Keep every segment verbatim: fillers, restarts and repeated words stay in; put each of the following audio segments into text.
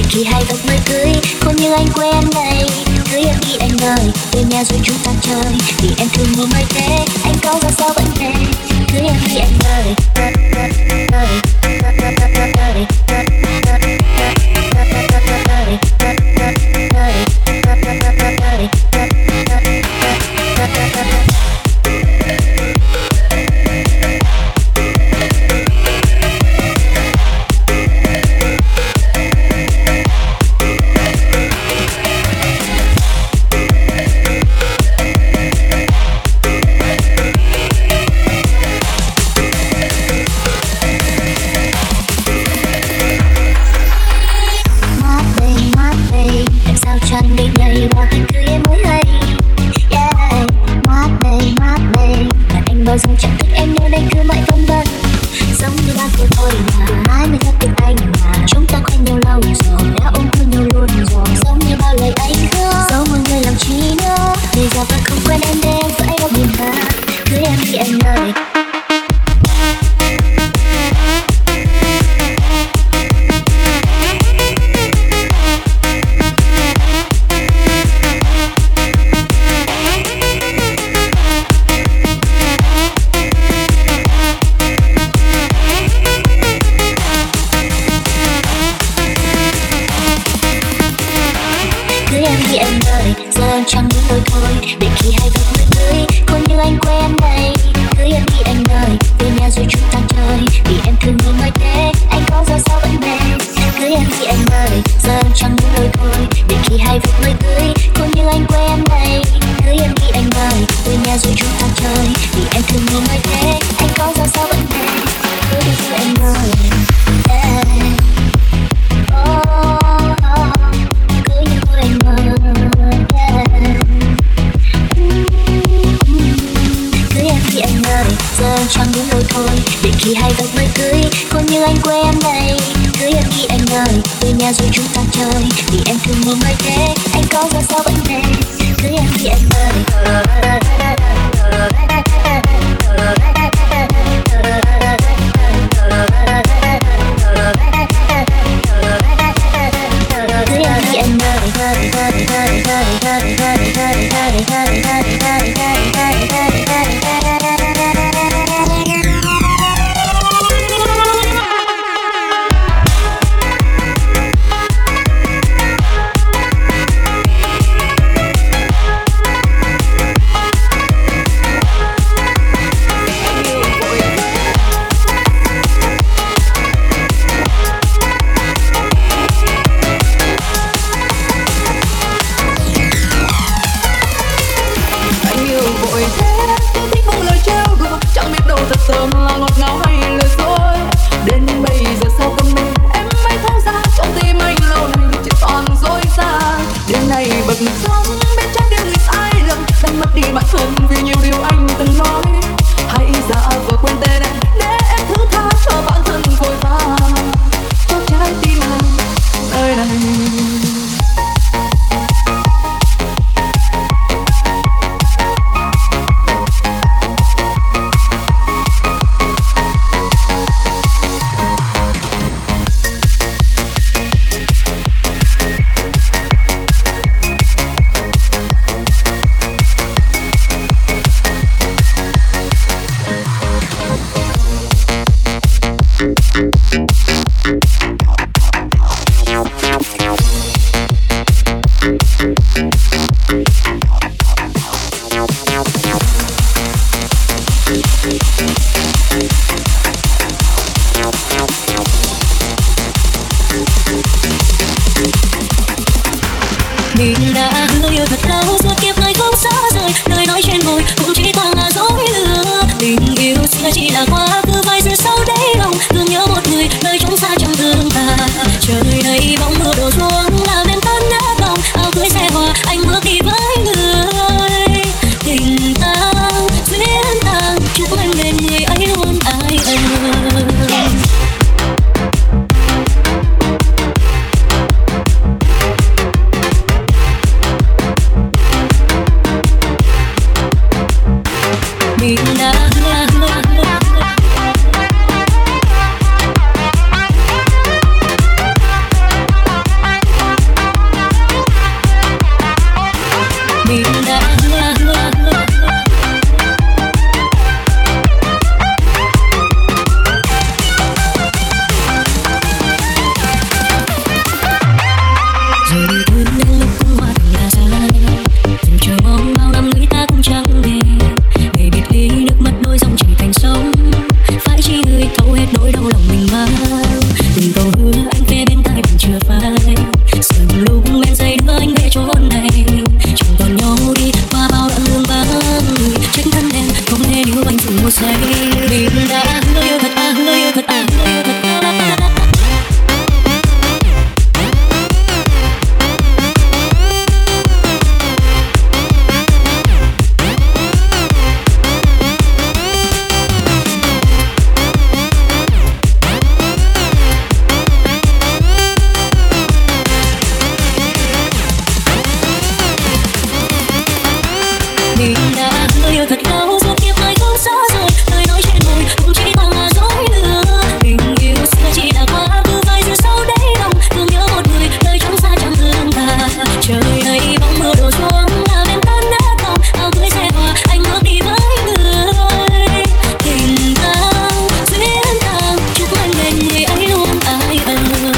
khi hai vật mới cưới, không như anh quen này. Cưới em đi anh ơi, về nhà rồi chúng ta chơi, vì em thương mơ mới thế, anh có ra sao vẫn thế. Cưới em đi anh ơi, ơi, ơi, bao giờ chẳng thích em nơi đây cứ mãi phân vân, giống như ba cô thôi mà mãi mới gặp được anh mà chúng ta quen nhau lâu rồi đã ôm thương nhau luôn rồi, giống như bao lời anh hứa dẫu mọi người làm chi nữa bây giờ vẫn không quen em để em phải đau buồn mà cưới em đi anh ơi. Chẳng muốn đôi thôi để khi hai vật mới cưới còn như anh quen này. Cưới em đi anh ơi, về nhà rồi chúng ta chơi, vì em thương người mới thế, anh có ra sao vẫn mê. Cưới em đi anh ơi, giờ em chẳng muốn đôi thôi để khi hai vật mới cưới còn như anh quen này. Cưới em đi anh ơi, về nhà rồi chúng ta chơi, vì em thương người mới thế, anh có ra sao vẫn mê. Cưới em đi anh ơi, yeah. Oh, oh, cưới em thôi anh ơi. Anh ơi, giờ chẳng muốn đôi thôi để khi hai vật mới cưới còn như anh quen này. Cưới em đi anh ơi, về nhà rồi chúng ta chơi, vì em thương người mới thế, anh có ra sao vẫn mê. Cưới em đi anh ơi. Cưới em đi anh Mình đã hứa yêu thật lâu suốt kiếp người không xa rời, lời nói trên môi cũng chỉ toàn là dối lừa. Tình yêu xưa chỉ là quá khứ, vai giờ sau đấy lòng thương nhớ một người nơi trống xa trong thương ta. Trời đây bóng mưa đổ xuống làm em tan nát lòng, áo cưới xe hoa anh bước đi với người. Tình ta duyên tàng chúc anh bên người ấy luôn ai ơi. Mình đã nghe níu anh dừng một giây. Mình đã hứa yêu thật à, hứa yêu thật à, hứa yêu thật à. Mình đã hứa yêu thật lâu, suốt kiếp này không xa rời. Lời nói trên môi cũng chỉ toàn là dối lừa. Tình yêu xưa chỉ là quá khứ, vai giờ sau đấy lòng thương nhớ một người, đời trong xa chẳng thương ta. Trời đây bóng mưa đổ xuống, làm em tan nát lòng. Áo cưới xe hoa, anh bước đi với người. Tình ta duyên ta, chúc anh bên người ấy luôn ai ơi.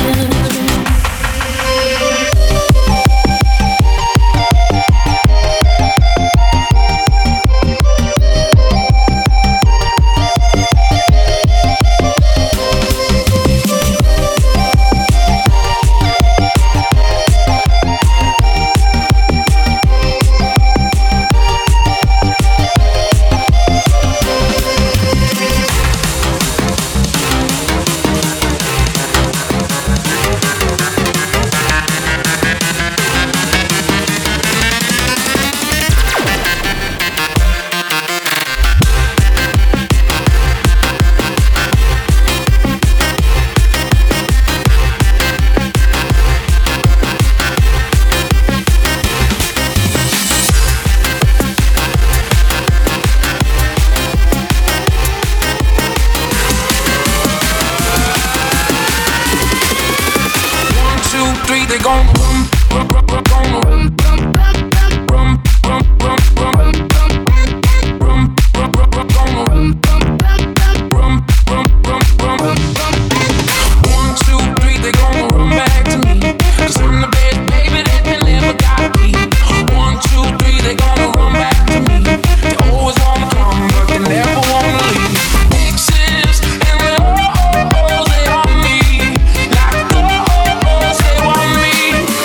Three, they gon' rum, rum, rum, rum, rum, rum, rum, rum, rum, rum, rum, rum, rum, rum, rum, rum. One, two, three, they gon' run back to me. 'Cause I'm the best baby that they never got me. One, two, three, they gon' run back to me. They always wanna come, but they never wanna leave. Exes and the oh, oh, oh, they on me like the oh, oh, they want me.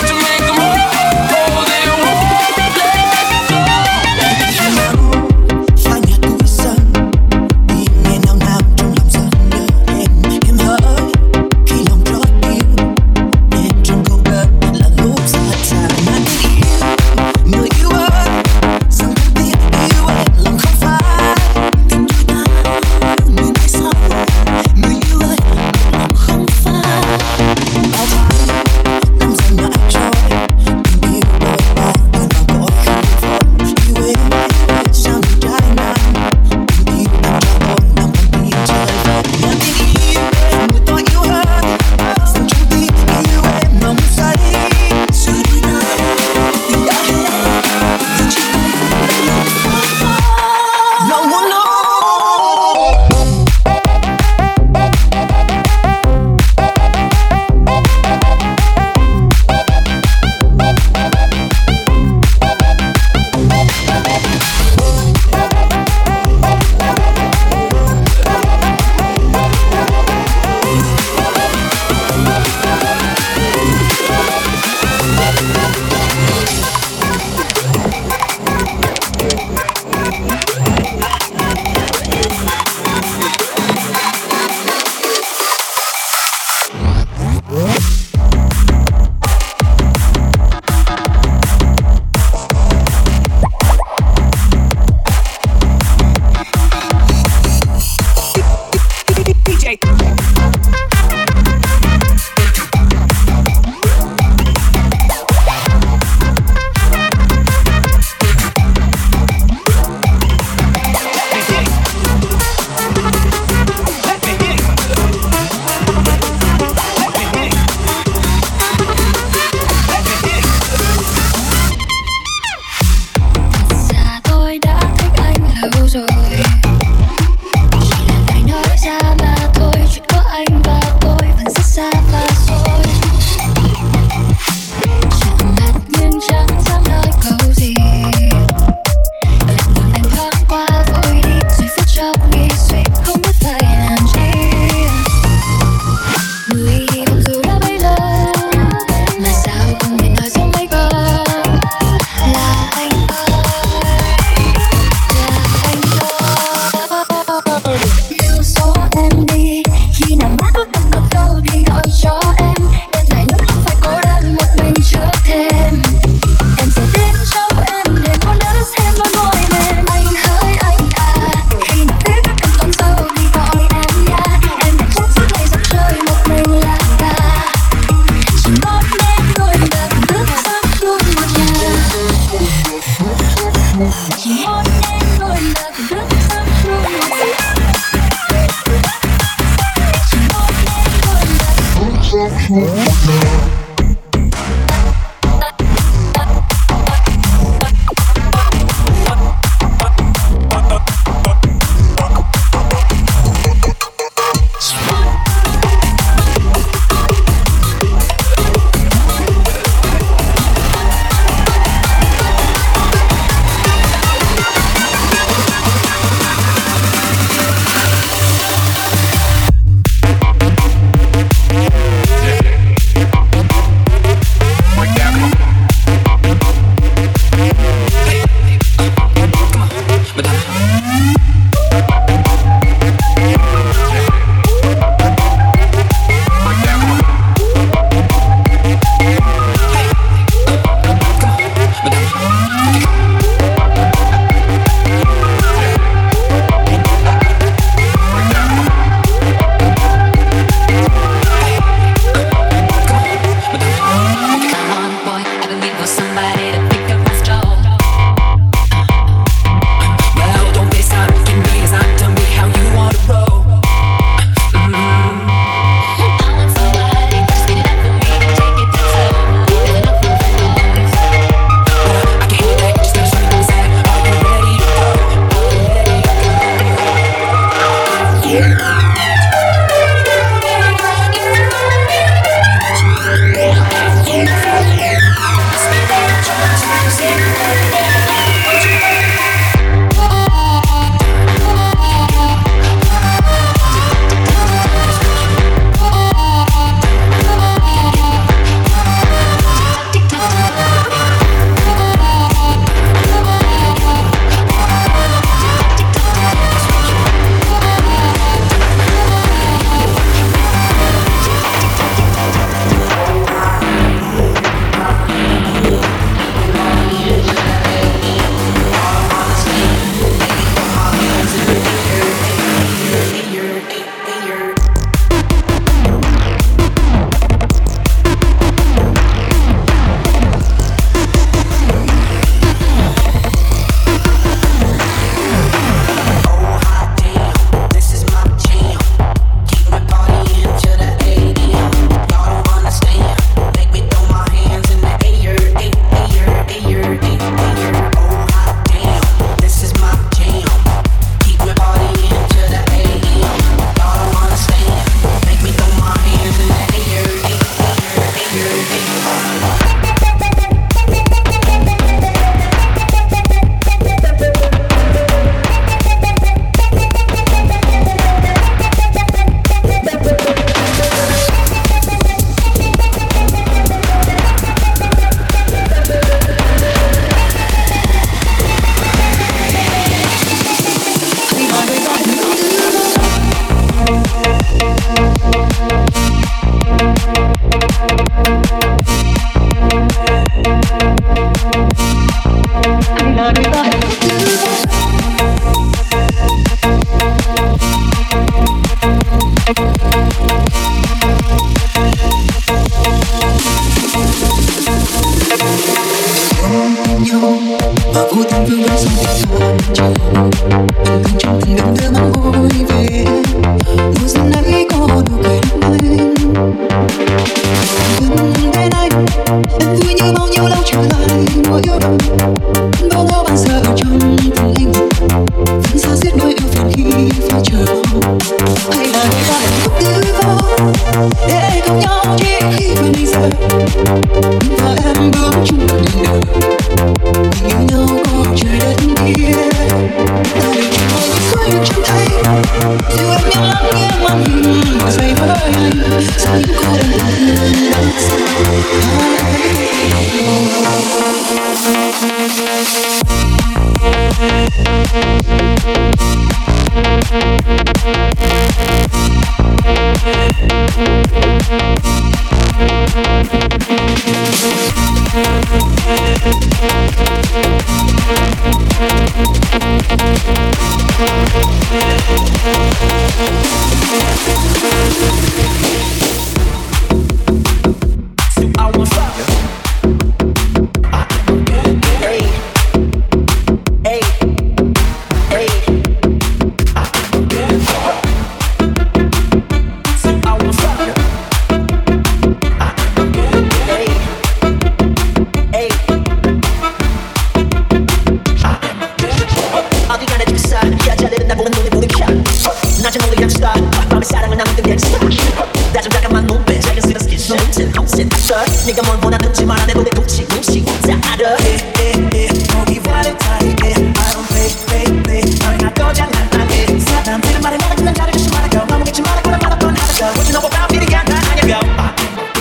날 보면 눈에 부는 샷 낮은 원래 약스타 밤에 사랑을 나눈 듯 갱스타 다짐 잠깐만 몸빼 작은 쓰는 스킨 손짓 홈짓 앞서 네가 뭘 원하는지 말 안 해도 내 눈치 눈치 다 알아 거기 발렌타인 I don't play play play 너를 날 거장 난 안해 사람들은 말해 내가 그냥 잘해 조심하라고 너무겠지 말아 그런 말 없던 하다가 What you know about me 난 아냐고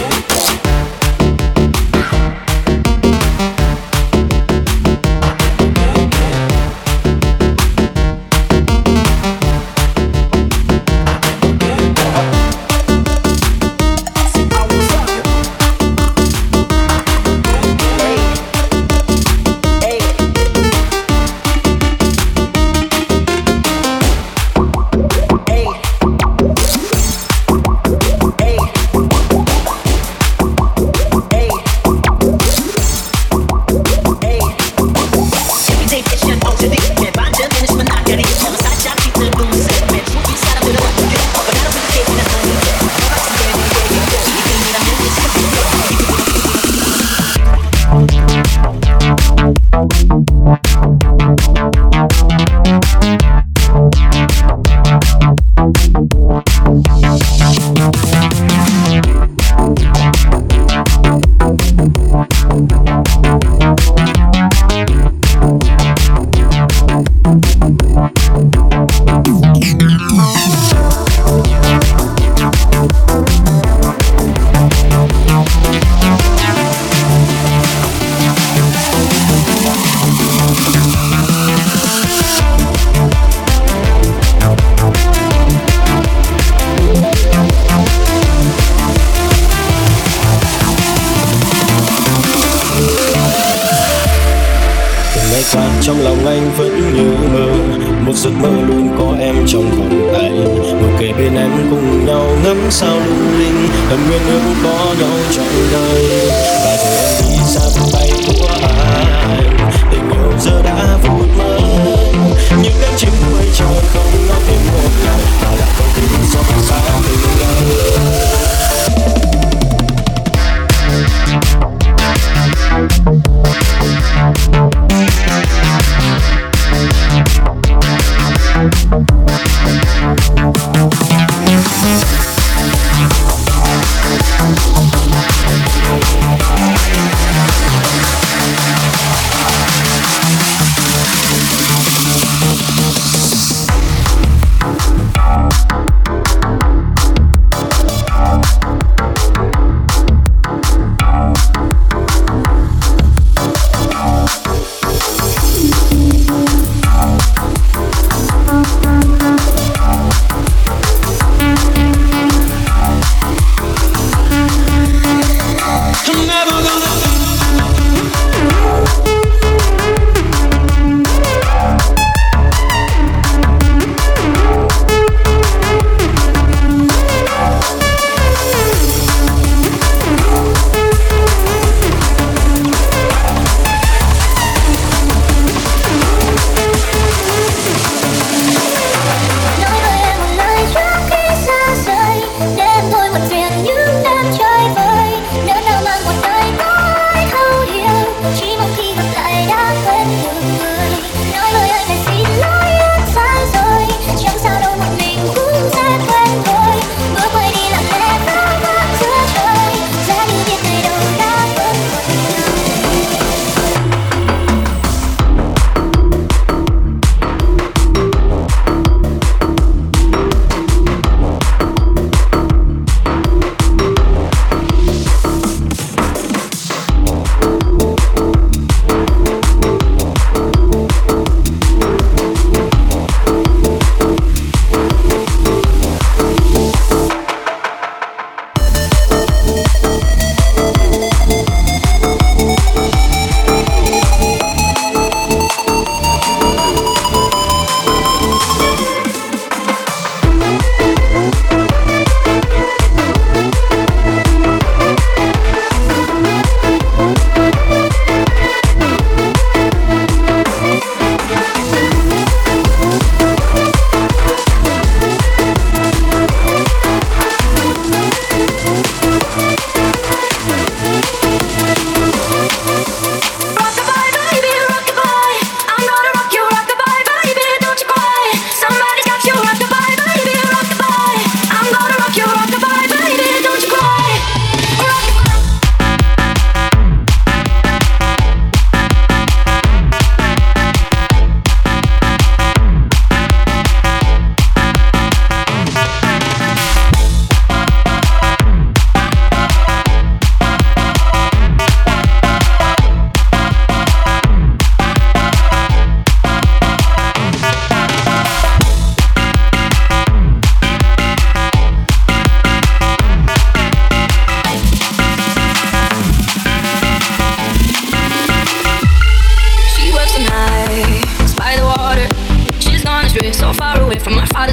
trong lòng anh vẫn như mơ, một giấc mơ luôn có em trong vòng tay, ngồi kề bên em cùng nhau ngắm sao lung linh, hân nguyện ước có nhau trọn đời. Và rồi em đi xa vòng tay của anh, tình yêu giờ đã vụt mất, những cánh chim quay trời không nói thêm một lời, mà lại không thể xót xa tình anh.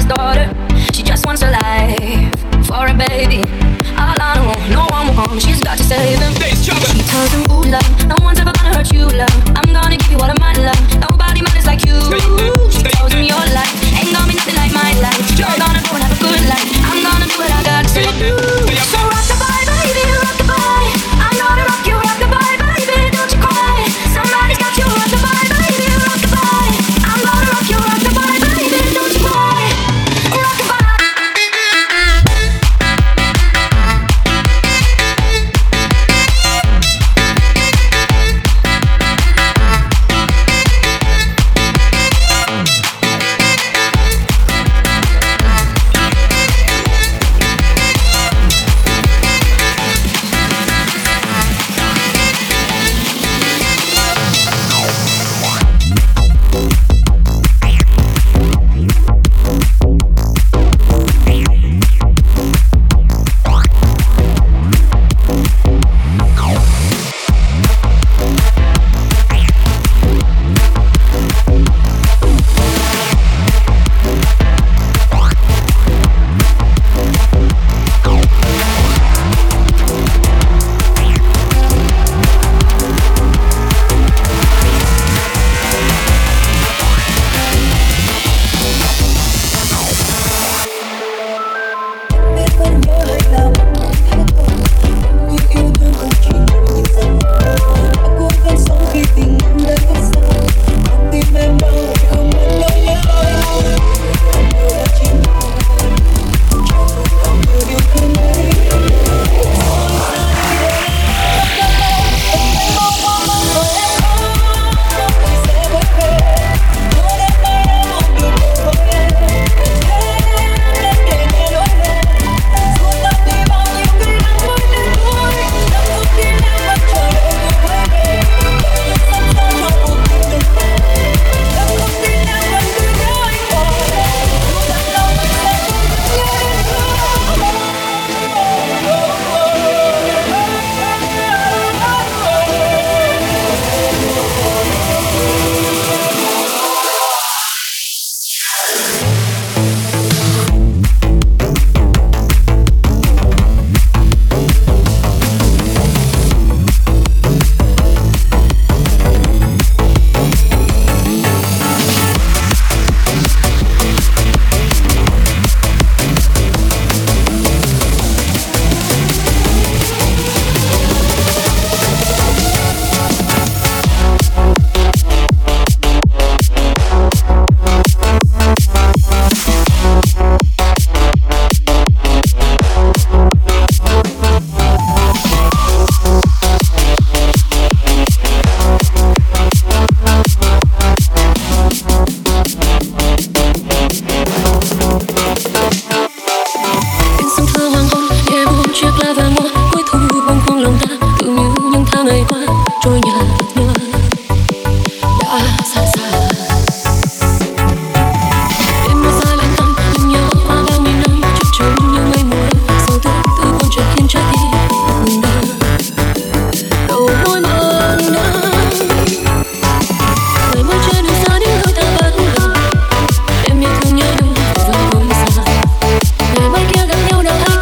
mother's daughter. She just wants a life for a baby. All on her own, no one will come. She's got to save him. She tells him, ooh, love, no one's ever gonna hurt you, love. I'm gonna give you all of my love. Nobody matters like you. She tells him your life ain't gonna be nothing like my life. You're gonna go and have a good life. I'm gonna do what I got to do. So rock the bye, baby, rock the bye. I'm gonna rock you, rock the bye, baby, don't you cry. Somebody's got you, rock the bye, baby, rock the bye. I'm gonna rock you, rock the bye, baby, don't you cry. Rock the bye.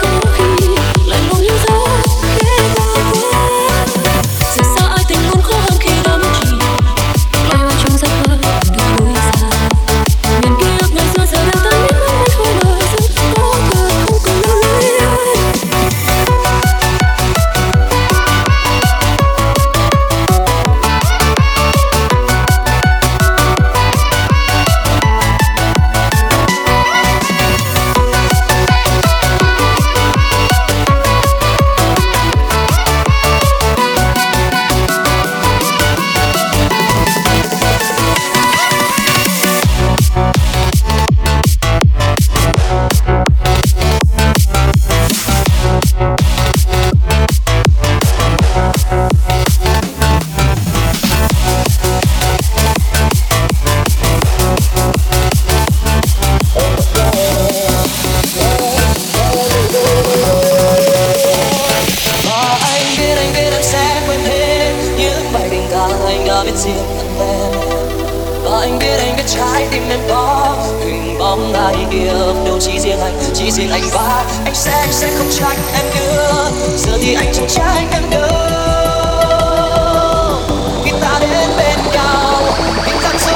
Hãy subscribe chỉ riêng anh, chỉ riêng anh và anh sẽ anh sẽ không trách em nữa. Giờ thì anh chẳng trách em nữa. Khi ta đến bên nhau, những cảm xúc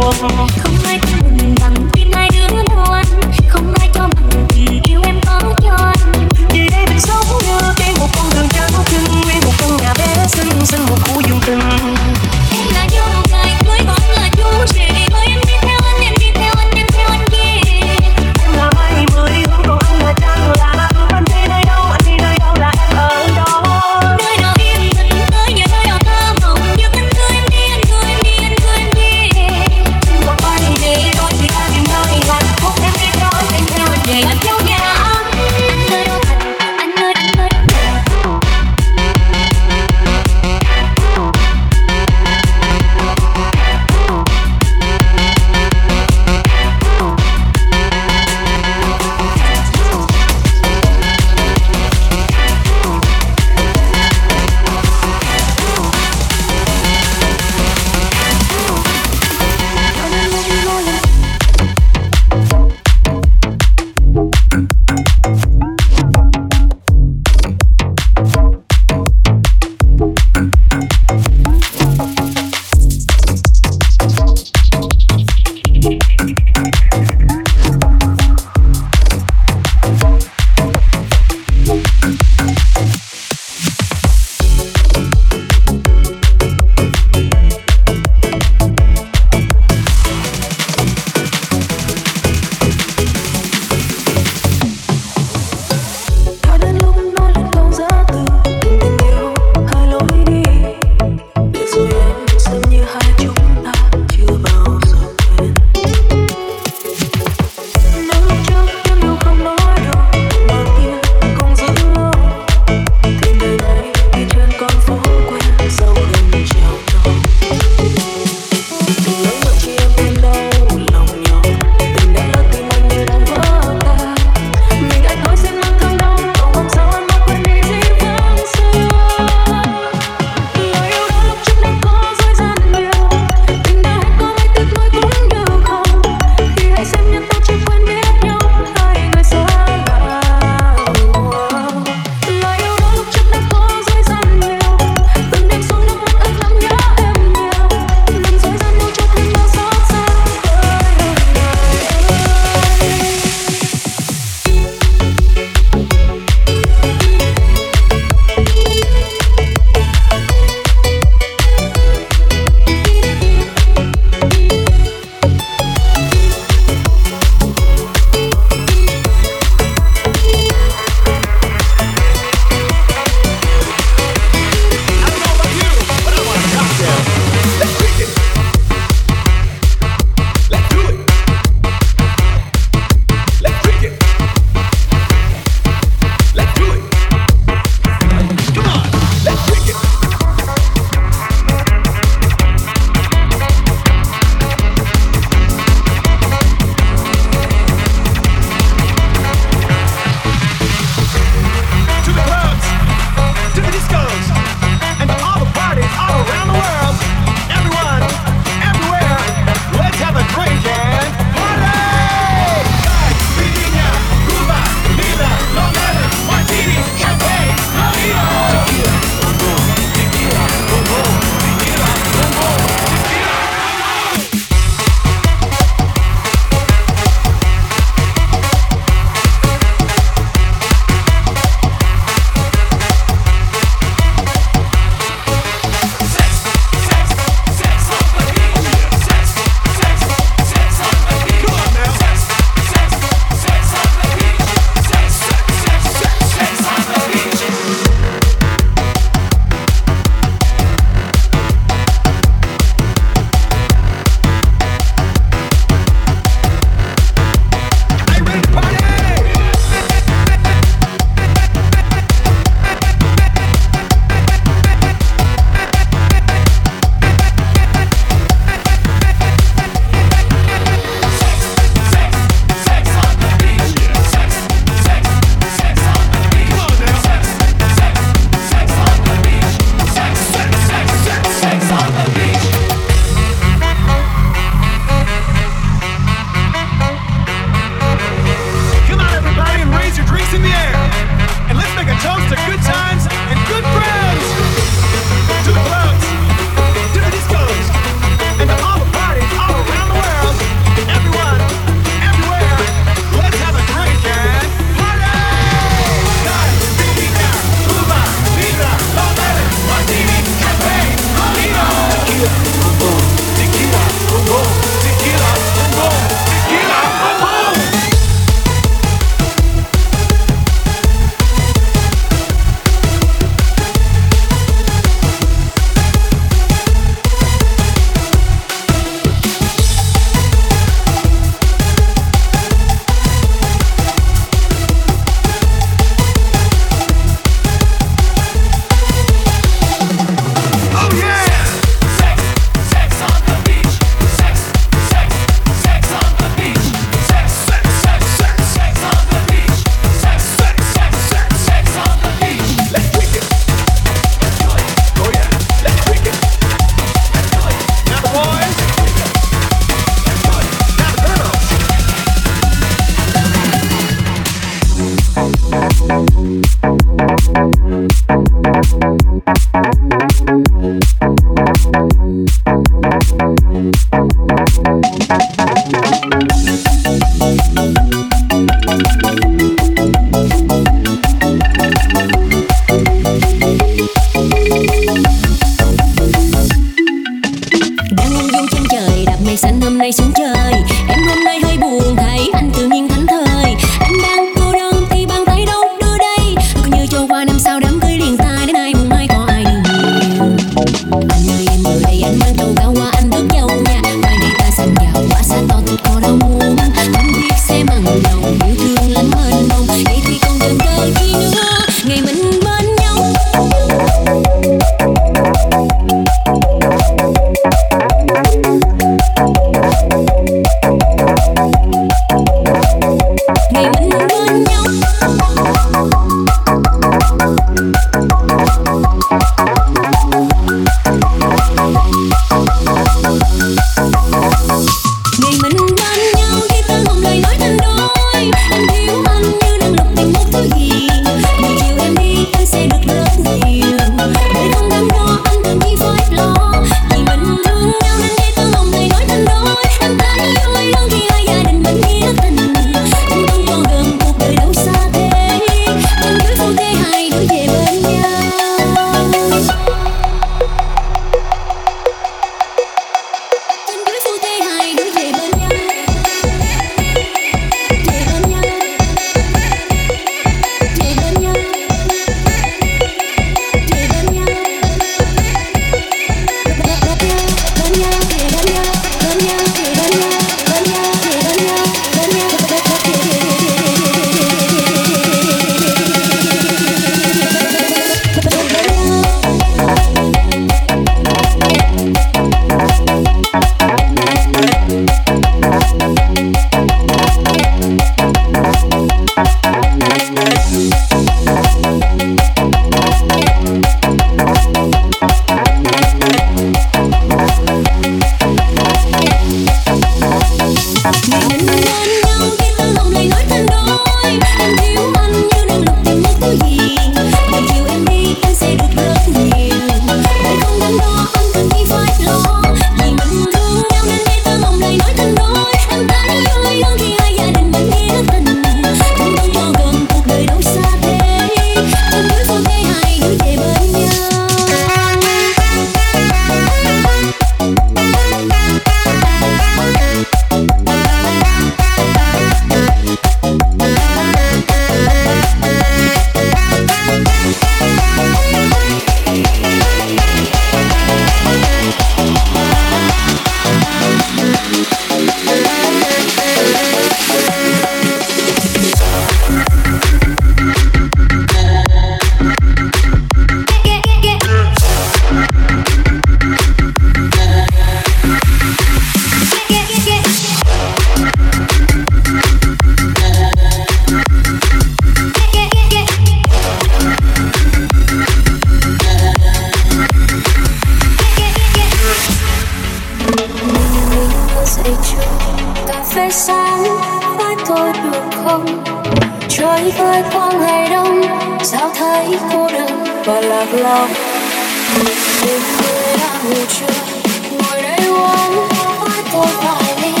về sáng với tôi được không? Trời với quang ngày đông sao thấy cô đơn và lạc lòng. Đêm khuya ngủ trưa ngồi đây uống với tôi vài ly.